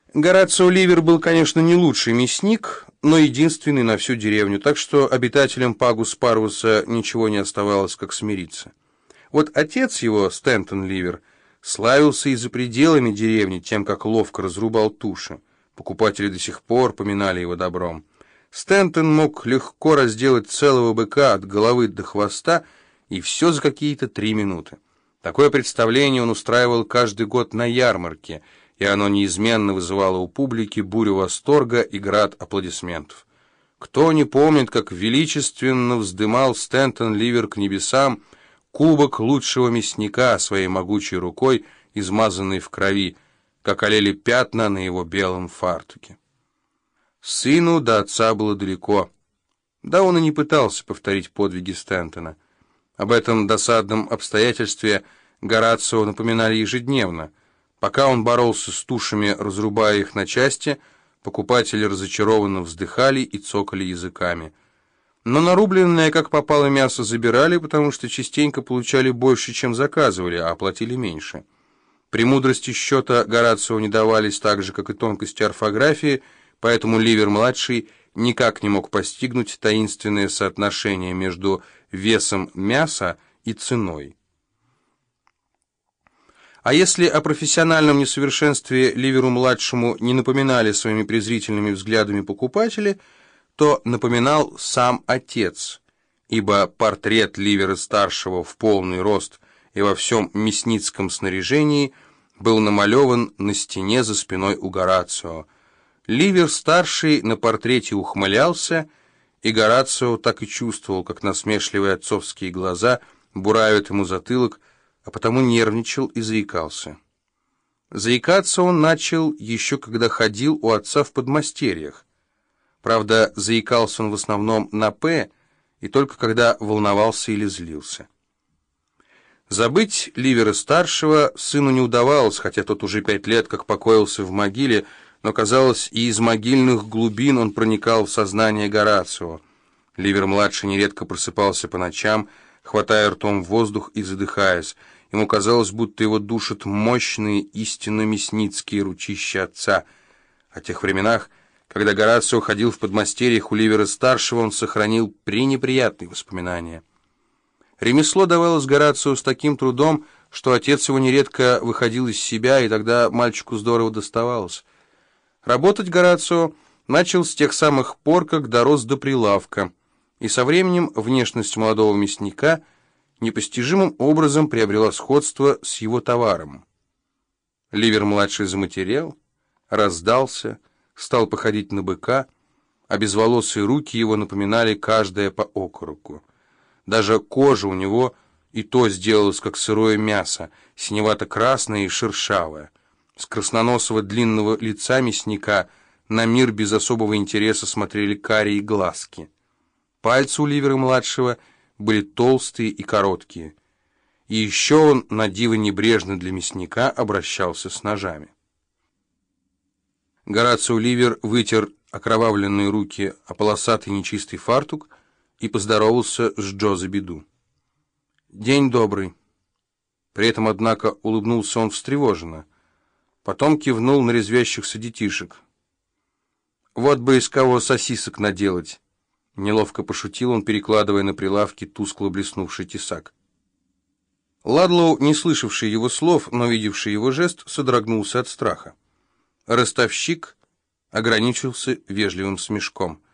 Горацио Ливер был, конечно, не лучший мясник, но единственный на всю деревню, так что обитателям Пагус Парвуса ничего не оставалось, как смириться. Вот отец его, Стентон Ливер, славился и за пределами деревни тем, как ловко разрубал туши. Покупатели до сих пор поминали его добром. Стентон мог легко разделать целого быка от головы до хвоста, и все за какие-то 3 минуты. Такое представление он устраивал каждый год на ярмарке, и оно неизменно вызывало у публики бурю восторга и град аплодисментов. Кто не помнит, как величественно вздымал Стентон Ливер к небесам кубок лучшего мясника своей могучей рукой, измазанной в крови, как олели пятна на его белом фартуке. Сыну до отца было далеко. Да он и не пытался повторить подвиги Стентона. Об этом досадном обстоятельстве Горацио напоминали ежедневно. Пока он боролся с тушами, разрубая их на части, покупатели разочарованно вздыхали и цокали языками. Но нарубленное, как попало, мясо забирали, потому что частенько получали больше, чем заказывали, а платили меньше. Премудрости счета Горацио не давались так же, как и тонкости орфографии, поэтому Ливер-младший никак не мог постигнуть таинственное соотношение между весом мяса и ценой. А если о профессиональном несовершенстве Ливеру-младшему не напоминали своими презрительными взглядами покупатели, то напоминал сам отец, ибо портрет Ливера-старшего в полный рост и во всем мясницком снаряжении был намалеван на стене за спиной у Горацио. Ливер-старший на портрете ухмылялся, и Горацио так и чувствовал, как насмешливые отцовские глаза буравят ему затылок, а потому нервничал и заикался. Заикаться он начал еще когда ходил у отца в подмастерьях. Правда, заикался он в основном на «п» и только когда волновался или злился. Забыть Ливера-старшего сыну не удавалось, хотя тот уже 5 лет как покоился в могиле, но, казалось, и из могильных глубин он проникал в сознание Горацио. Ливер-младший нередко просыпался по ночам, хватая ртом воздух и задыхаясь. Ему казалось, будто его душат мощные, истинно мясницкие ручища отца. О тех временах, когда Горацио ходил в подмастерьях у Ливера-старшего, он сохранил пренеприятные воспоминания. Ремесло давалось Горацио с таким трудом, что отец его нередко выходил из себя, и тогда мальчику здорово доставалось. Работать Горацио начал с тех самых пор, как дорос до прилавка, и со временем внешность молодого мясника непостижимым образом приобрела сходство с его товаром. Ливер-младший заматерел, раздался, стал походить на быка, а безволосые руки его напоминали каждая по окороку. Даже кожа у него и то сделалась, как сырое мясо, синевато-красная и шершавая. С красноносого длинного лица мясника на мир без особого интереса смотрели карие глазки. Пальцы у Ливера-младшего были толстые и короткие. И еще он на диво небрежно для мясника обращался с ножами. Горацио Ливер вытер окровавленные руки о полосатый нечистый фартук и поздоровался с Джо за беду. «День добрый». При этом, однако, улыбнулся он встревоженно. Потом кивнул на резвящихся детишек. «Вот бы из кого сосисок наделать!» Неловко пошутил он, перекладывая на прилавке тускло блеснувший тесак. Ладлоу, не слышавший его слов, но видевший его жест, содрогнулся от страха. Ростовщик ограничился вежливым смешком.